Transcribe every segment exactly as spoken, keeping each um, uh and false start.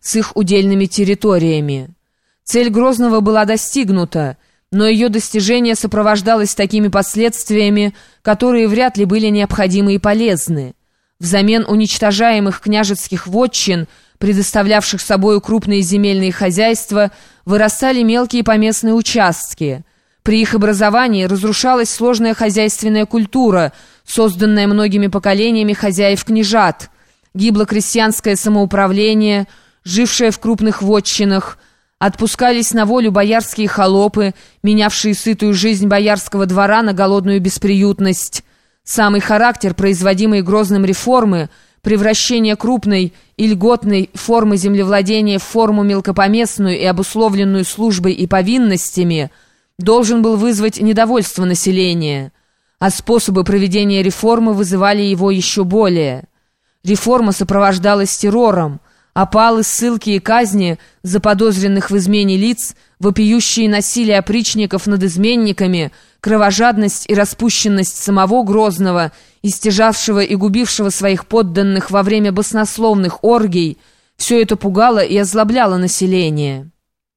с их удельными территориями. Цель Грозного была достигнута, но ее достижение сопровождалось такими последствиями, которые вряд ли были необходимы и полезны. Взамен уничтожаемых княжеских вотчин, предоставлявших собою крупные земельные хозяйства, вырастали мелкие поместные участки. При их образовании разрушалась сложная хозяйственная культура, созданная многими поколениями хозяев-княжат. Гибло крестьянское самоуправление, жившее в крупных вотчинах. Отпускались на волю боярские холопы, менявшие сытую жизнь боярского двора на голодную бесприютность. Самый характер производимой Грозным реформы, превращение крупной и льготной формы землевладения в форму мелкопоместную и обусловленную службой и повинностями, должен был вызвать недовольство населения, а способы проведения реформы вызывали его еще более. Реформа сопровождалась террором, опалы, ссылки и казни заподозренных в измене лиц, вопиющие насилие опричников над изменниками, кровожадность и распущенность самого Грозного, истяжавшего и губившего своих подданных во время баснословных оргий, все это пугало и озлобляло население.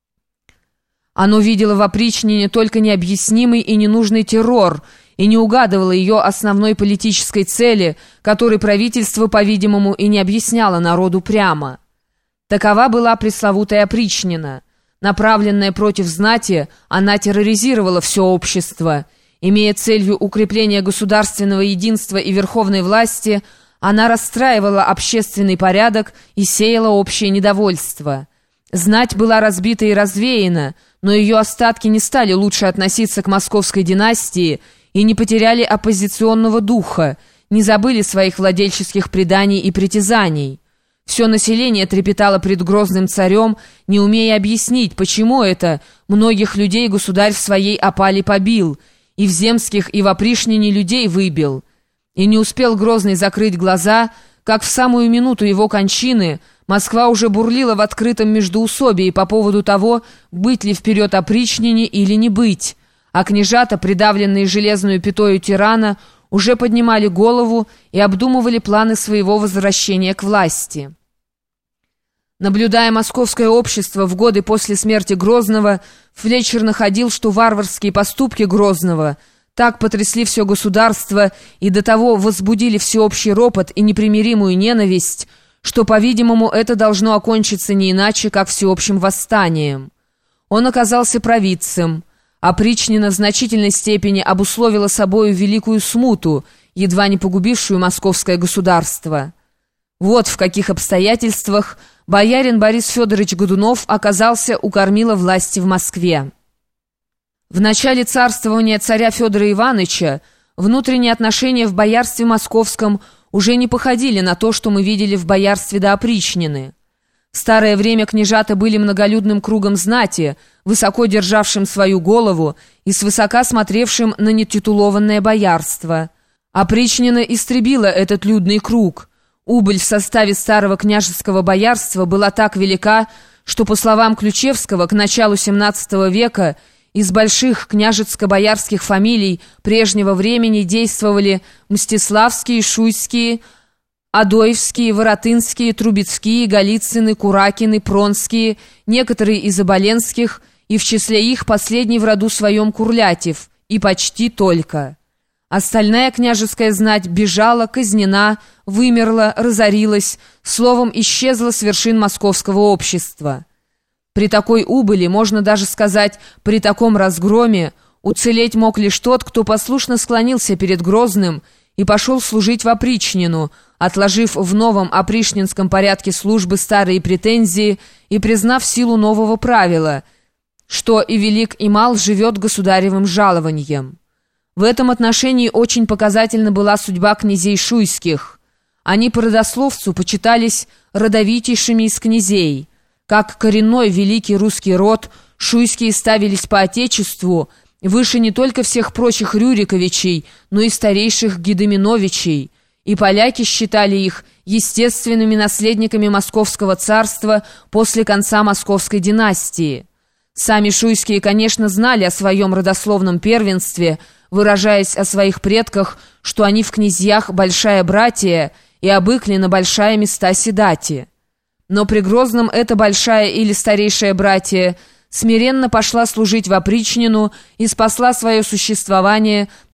Оно видело в опричнине только необъяснимый и ненужный террор и не угадывало ее основной политической цели, которой правительство, по-видимому, и не объясняло народу прямо. Такова была пресловутая опричнина. Направленная против знати, она терроризировала все общество. Имея целью укрепления государственного единства и верховной власти, она расстраивала общественный порядок и сеяла общее недовольство. Знать была разбита и развеяна, но ее остатки не стали лучше относиться к московской династии и не потеряли оппозиционного духа, не забыли своих владельческих преданий и притязаний. Все население трепетало пред Грозным царем, не умея объяснить, почему это многих людей государь в своей опале побил, и в земских, и в опришнине людей выбил. И не успел Грозный закрыть глаза, как в самую минуту его кончины Москва уже бурлила в открытом междоусобии по поводу того, быть ли вперед опричнине или не быть, а княжата, придавленные железную пятою тирана, уже поднимали голову и обдумывали планы своего возвращения к власти. Наблюдая московское общество в годы после смерти Грозного, Флетчер находил, что варварские поступки Грозного так потрясли все государство и до того возбудили всеобщий ропот и непримиримую ненависть, что, по-видимому, это должно окончиться не иначе, как всеобщим восстанием. Он оказался провидцем. Опричнина в значительной степени обусловила собою великую смуту, едва не погубившую московское государство. Вот в каких обстоятельствах боярин Борис Федорович Годунов оказался у кормила власти в Москве. В начале царствования царя Федора Ивановича внутренние отношения в боярстве московском уже не походили на то, что мы видели в боярстве до опричнины. В старое время княжата были многолюдным кругом знати, высоко державшим свою голову и свысока смотревшим на нетитулованное боярство. Опричнина истребила этот людный круг. Убыль в составе старого княжеского боярства была так велика, что, по словам Ключевского, к началу семнадцатого века из больших княжецко-боярских фамилий прежнего времени действовали Мстиславские, Шуйские, Адоевские, Воротынские, Трубецкие, Голицыны, Куракины, Пронские, некоторые из оболенских, и в числе их последний в роду своем Курлятев, и почти только. Остальная княжеская знать бежала, казнена, вымерла, разорилась, словом, исчезла с вершин московского общества. При такой убыли, можно даже сказать, при таком разгроме, уцелеть мог лишь тот, кто послушно склонился перед Грозным и пошел служить в опричнину, отложив в новом опришнинском порядке службы старые претензии и признав силу нового правила, что и велик, и мал живет государевым жалованием. В этом отношении очень показательна была судьба князей шуйских. Они по родословцу почитались родовитейшими из князей. Как коренной великий русский род, шуйские ставились по отечеству выше не только всех прочих Рюриковичей, но и старейших Гедеминовичей, и поляки считали их естественными наследниками Московского царства после конца Московской династии. Сами шуйские, конечно, знали о своем родословном первенстве, выражаясь о своих предках, что они в князьях большая братия и обыкли на большая места седати. Но при Грозном эта большая или старейшая братья смиренно пошла служить в опричнину и спасла свое существование